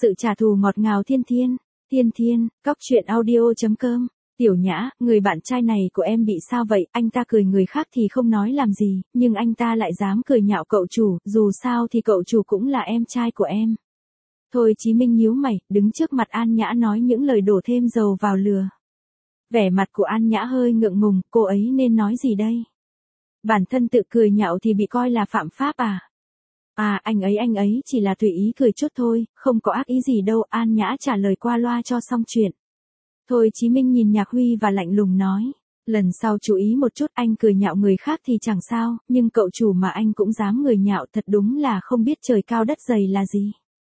Sự trả thù ngọt ngào Thiên Thiên. Thiên Thiên, cóc truyện audio.com. Tiểu Nhã, người bạn trai này của em bị sao vậy? Anh ta cười người khác thì không nói làm gì, nhưng anh ta lại dám cười nhạo cậu chủ, dù sao thì cậu chủ cũng là em trai của em. Thôi Chí Minh nhíu mày, đứng trước mặt An Nhã nói những lời đổ thêm dầu vào lửa. Vẻ mặt của An Nhã hơi ngượng ngùng, cô ấy nên nói gì đây? Bản thân tự cười nhạo thì bị coi là phạm pháp à? À, anh ấy chỉ là tùy ý cười chút thôi, không có ác ý gì đâu, An Nhã trả lời qua loa cho xong chuyện. Thôi Chí Minh nhìn Nhạc Huy và lạnh lùng nói, lần sau chú ý một chút, anh cười nhạo người khác thì chẳng sao, nhưng cậu chủ mà anh cũng dám người nhạo, thật đúng là không biết trời cao đất dày là gì.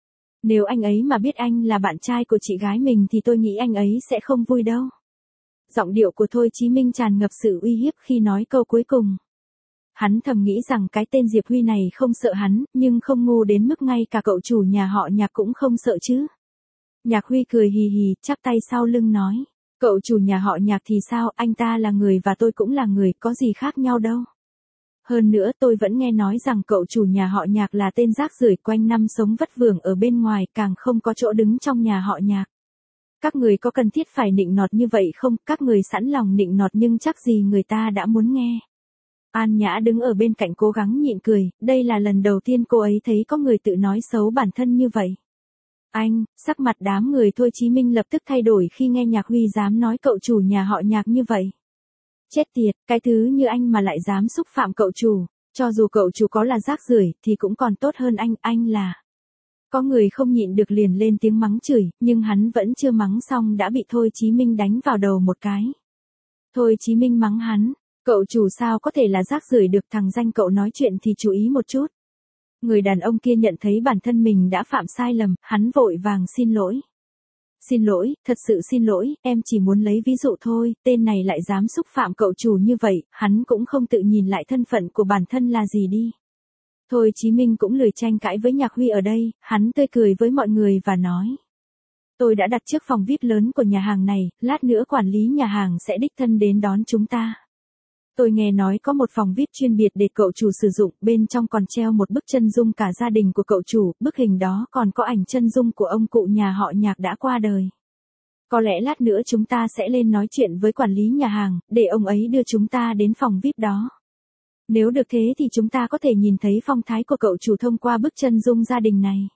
Nếu anh ấy mà biết anh là bạn trai của chị gái mình thì tôi nghĩ anh ấy sẽ không vui đâu. Giọng điệu của Thôi Chí Minh tràn ngập sự uy hiếp khi nói câu cuối cùng. Hắn thầm nghĩ rằng cái tên Diệp Huy này không sợ hắn, nhưng không ngu đến mức ngay cả cậu chủ nhà họ Nhạc cũng không sợ chứ. Nhạc Huy cười hì hì, chắp tay sau lưng nói, cậu chủ nhà họ Nhạc thì sao, anh ta là người và tôi cũng là người, có gì khác nhau đâu. Hơn nữa tôi vẫn nghe nói rằng cậu chủ nhà họ Nhạc là tên rác rưởi, quanh năm sống vất vưởng ở bên ngoài, càng không có chỗ đứng trong nhà họ Nhạc. Các người có cần thiết phải nịnh nọt như vậy không? Các người sẵn lòng nịnh nọt nhưng chắc gì người ta đã muốn nghe. An Nhã đứng ở bên cạnh cố gắng nhịn cười, đây là lần đầu tiên cô ấy thấy có người tự nói xấu bản thân như vậy. Anh, sắc mặt đám người Thôi Chí Minh lập tức thay đổi khi nghe Nhạc Huy dám nói cậu chủ nhà họ Nhạc như vậy. Chết tiệt, cái thứ như anh mà lại dám xúc phạm cậu chủ, cho dù cậu chủ có là rác rưởi thì cũng còn tốt hơn anh là. Có người không nhịn được liền lên tiếng mắng chửi, nhưng hắn vẫn chưa mắng xong đã bị Thôi Chí Minh đánh vào đầu một cái. Thôi Chí Minh mắng hắn, cậu chủ sao có thể là rác rưởi được, thằng danh cậu nói chuyện thì chú ý một chút. Người đàn ông kia nhận thấy bản thân mình đã phạm sai lầm, hắn vội vàng xin lỗi. Xin lỗi, thật sự xin lỗi, em chỉ muốn lấy ví dụ thôi, tên này lại dám xúc phạm cậu chủ như vậy, hắn cũng không tự nhìn lại thân phận của bản thân là gì đi. Thôi Chí Minh cũng lười tranh cãi với Nhạc Huy ở đây, hắn tươi cười với mọi người và nói. Tôi đã đặt trước phòng VIP lớn của nhà hàng này, lát nữa quản lý nhà hàng sẽ đích thân đến đón chúng ta. Tôi nghe nói có một phòng VIP chuyên biệt để cậu chủ sử dụng, bên trong còn treo một bức chân dung cả gia đình của cậu chủ, bức hình đó còn có ảnh chân dung của ông cụ nhà họ Nhạc đã qua đời. Có lẽ lát nữa chúng ta sẽ lên nói chuyện với quản lý nhà hàng, để ông ấy đưa chúng ta đến phòng VIP đó. Nếu được thế thì chúng ta có thể nhìn thấy phong thái của cậu chủ thông qua bức chân dung gia đình này.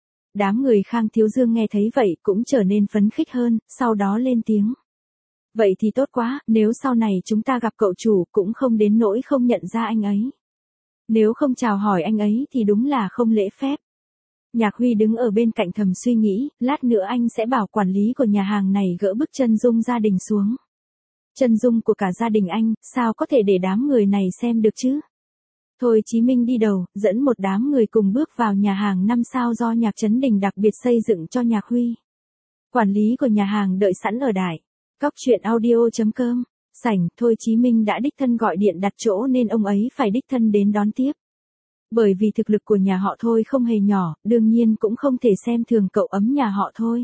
Đám người Khang Thiếu Dương nghe thấy vậy cũng trở nên phấn khích hơn, sau đó lên tiếng. Vậy thì tốt quá, nếu sau này chúng ta gặp cậu chủ cũng không đến nỗi không nhận ra anh ấy. Nếu không chào hỏi anh ấy thì đúng là không lễ phép. Nhạc Huy đứng ở bên cạnh thầm suy nghĩ, lát nữa anh sẽ bảo quản lý của nhà hàng này gỡ bức chân dung gia đình xuống. Chân dung của cả gia đình anh, sao có thể để đám người này xem được chứ? Thôi Chí Minh đi đầu, dẫn một đám người cùng bước vào nhà hàng 5 sao do Nhạc Trấn Đình đặc biệt xây dựng cho Nhạc Huy. Quản lý của nhà hàng đợi sẵn ở đài. Cóc truyện audio.com. Sảnh, Thôi Chí Minh đã đích thân gọi điện đặt chỗ nên ông ấy phải đích thân đến đón tiếp. Bởi vì thực lực của nhà họ Thôi không hề nhỏ, đương nhiên cũng không thể xem thường cậu ấm nhà họ Thôi.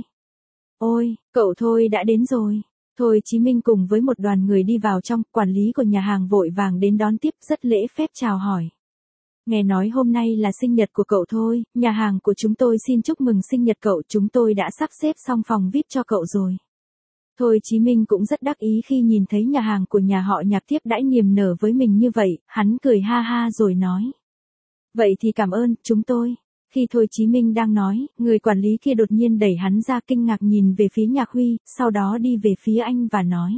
Ôi, cậu Thôi đã đến rồi. Thôi Chí Minh cùng với một đoàn người đi vào trong, quản lý của nhà hàng vội vàng đến đón tiếp, rất lễ phép chào hỏi. Nghe nói hôm nay là sinh nhật của cậu Thôi, nhà hàng của chúng tôi xin chúc mừng sinh nhật cậu, chúng tôi đã sắp xếp xong phòng VIP cho cậu rồi. Thôi Chí Minh cũng rất đắc ý khi nhìn thấy nhà hàng của nhà họ Nhạc tiếp đãi niềm nở với mình như vậy, hắn cười ha ha rồi nói. Vậy thì cảm ơn, chúng tôi. Khi Thôi Chí Minh đang nói, người quản lý kia đột nhiên đẩy hắn ra kinh ngạc nhìn về phía Nhạc Huy, sau đó đi về phía anh và nói.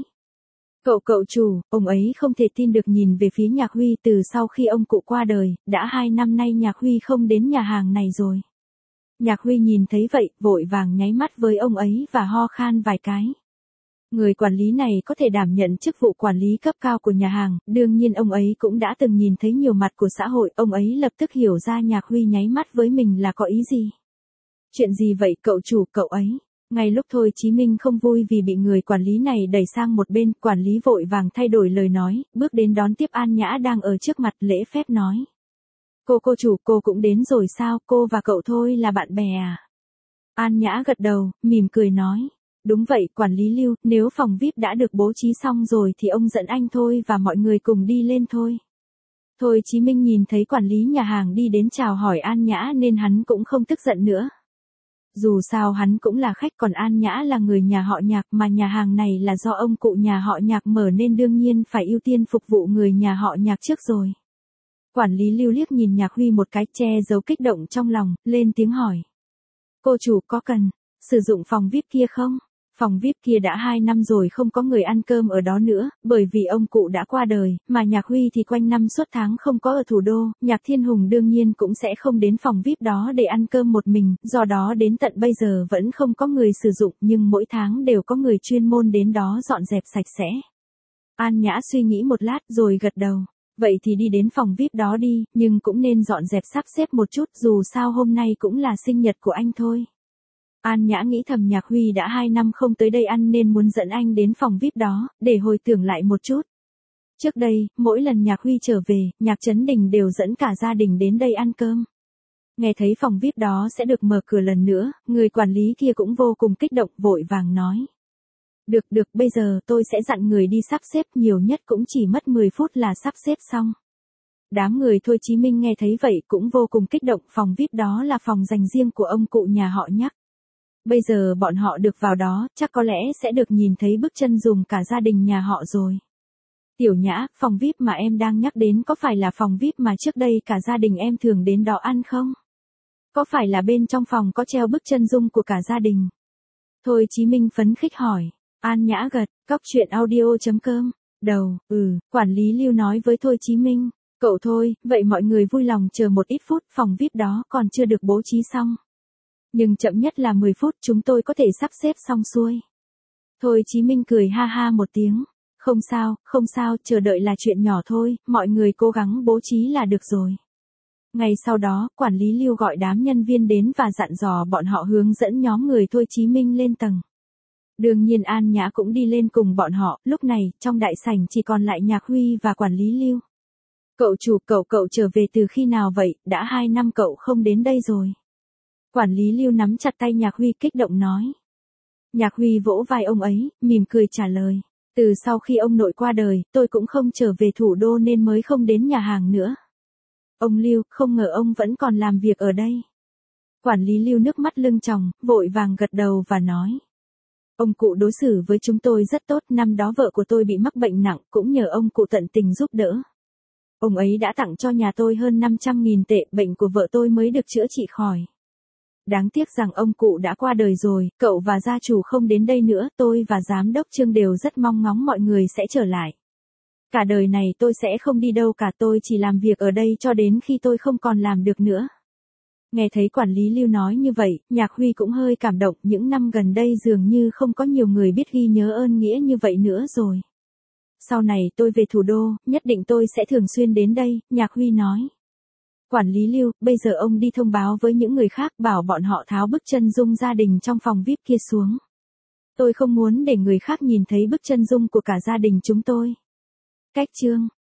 Cậu chủ, ông ấy không thể tin được nhìn về phía Nhạc Huy, từ sau khi ông cụ qua đời, đã 2 năm nay Nhạc Huy không đến nhà hàng này rồi. Nhạc Huy nhìn thấy vậy, vội vàng nháy mắt với ông ấy và ho khan vài cái. Người quản lý này có thể đảm nhận chức vụ quản lý cấp cao của nhà hàng, đương nhiên ông ấy cũng đã từng nhìn thấy nhiều mặt của xã hội, ông ấy lập tức hiểu ra Nhạc Huy nháy mắt với mình là có ý gì. Chuyện gì vậy cậu chủ, cậu ấy? Ngay lúc Thôi Chí Minh không vui vì bị người quản lý này đẩy sang một bên, quản lý vội vàng thay đổi lời nói, bước đến đón tiếp An Nhã đang ở trước mặt lễ phép nói. Cô chủ, cô cũng đến rồi sao, cô và cậu Thôi là bạn bè à? An Nhã gật đầu, mỉm cười nói. Đúng vậy, quản lý Lưu, nếu phòng VIP đã được bố trí xong rồi thì ông dẫn anh Thôi và mọi người cùng đi lên thôi. Thôi Chí Minh nhìn thấy quản lý nhà hàng đi đến chào hỏi An Nhã nên hắn cũng không tức giận nữa. Dù sao hắn cũng là khách, còn An Nhã là người nhà họ Nhạc, mà nhà hàng này là do ông cụ nhà họ Nhạc mở nên đương nhiên phải ưu tiên phục vụ người nhà họ Nhạc trước rồi. Quản lý Lưu liếc nhìn Nhạc Huy một cái, che giấu kích động trong lòng, lên tiếng hỏi. Cô chủ có cần sử dụng phòng VIP kia không? Phòng VIP kia đã 2 năm rồi không có người ăn cơm ở đó nữa, bởi vì ông cụ đã qua đời, mà Nhạc Huy thì quanh năm suốt tháng không có ở thủ đô, Nhạc Thiên Hùng đương nhiên cũng sẽ không đến phòng VIP đó để ăn cơm một mình, do đó đến tận bây giờ vẫn không có người sử dụng, nhưng mỗi tháng đều có người chuyên môn đến đó dọn dẹp sạch sẽ. An Nhã suy nghĩ một lát rồi gật đầu. Vậy thì đi đến phòng VIP đó đi, nhưng cũng nên dọn dẹp sắp xếp một chút, dù sao hôm nay cũng là sinh nhật của anh thôi. An Nhã nghĩ thầm Nhạc Huy đã 2 năm không tới đây ăn nên muốn dẫn anh đến phòng VIP đó, để hồi tưởng lại một chút. Trước đây, mỗi lần Nhạc Huy trở về, Nhạc Chấn Đình đều dẫn cả gia đình đến đây ăn cơm. Nghe thấy phòng VIP đó sẽ được mở cửa lần nữa, người quản lý kia cũng vô cùng kích động, vội vàng nói. Được, bây giờ tôi sẽ dặn người đi sắp xếp, nhiều nhất cũng chỉ mất 10 phút là sắp xếp xong. Đám người Thôi Chí Minh nghe thấy vậy cũng vô cùng kích động, phòng VIP đó là phòng dành riêng của ông cụ nhà họ Nhạc. Bây giờ bọn họ được vào đó, chắc có lẽ sẽ được nhìn thấy bước chân dùng cả gia đình nhà họ rồi. Tiểu Nhã, phòng VIP mà em đang nhắc đến có phải là phòng VIP mà trước đây cả gia đình em thường đến đó ăn không? Có phải là bên trong phòng có treo bức chân dung của cả gia đình? Thôi Chí Minh phấn khích hỏi. An Nhã gật, cóc truyện audio.com. Đầu, quản lý Lưu nói với Thôi Chí Minh. Cậu Thôi, vậy mọi người vui lòng chờ một ít phút, phòng VIP đó còn chưa được bố trí xong. Nhưng chậm nhất là 10 phút chúng tôi có thể sắp xếp xong xuôi. Thôi Chí Minh cười ha ha một tiếng. Không sao, chờ đợi là chuyện nhỏ thôi, mọi người cố gắng bố trí là được rồi. Ngày sau đó, quản lý Lưu gọi đám nhân viên đến và dặn dò bọn họ hướng dẫn nhóm người Thôi Chí Minh lên tầng. Đương nhiên An Nhã cũng đi lên cùng bọn họ, lúc này, trong đại sảnh chỉ còn lại Nhạc Huy và quản lý Lưu. Cậu chủ, cậu trở về từ khi nào vậy, đã 2 năm cậu không đến đây rồi. Quản lý Lưu nắm chặt tay Nhạc Huy kích động nói. Nhạc Huy vỗ vai ông ấy, mỉm cười trả lời. Từ sau khi ông nội qua đời, tôi cũng không trở về thủ đô nên mới không đến nhà hàng nữa. Ông Lưu, không ngờ ông vẫn còn làm việc ở đây. Quản lý Lưu nước mắt lưng tròng, vội vàng gật đầu và nói. Ông cụ đối xử với chúng tôi rất tốt, năm đó vợ của tôi bị mắc bệnh nặng, cũng nhờ ông cụ tận tình giúp đỡ. Ông ấy đã tặng cho nhà tôi hơn 500.000 tệ, bệnh của vợ tôi mới được chữa trị khỏi. Đáng tiếc rằng ông cụ đã qua đời rồi, cậu và gia chủ không đến đây nữa, tôi và giám đốc Trương đều rất mong ngóng mọi người sẽ trở lại. Cả đời này tôi sẽ không đi đâu cả, tôi chỉ làm việc ở đây cho đến khi tôi không còn làm được nữa. Nghe thấy quản lý Lưu nói như vậy, Nhạc Huy cũng hơi cảm động, những năm gần đây dường như không có nhiều người biết ghi nhớ ơn nghĩa như vậy nữa rồi. Sau này tôi về thủ đô, nhất định tôi sẽ thường xuyên đến đây, Nhạc Huy nói. Quản lý Lưu, bây giờ ông đi thông báo với những người khác, bảo bọn họ tháo bức chân dung gia đình trong phòng VIP kia xuống. Tôi không muốn để người khác nhìn thấy bức chân dung của cả gia đình chúng tôi. Cách chương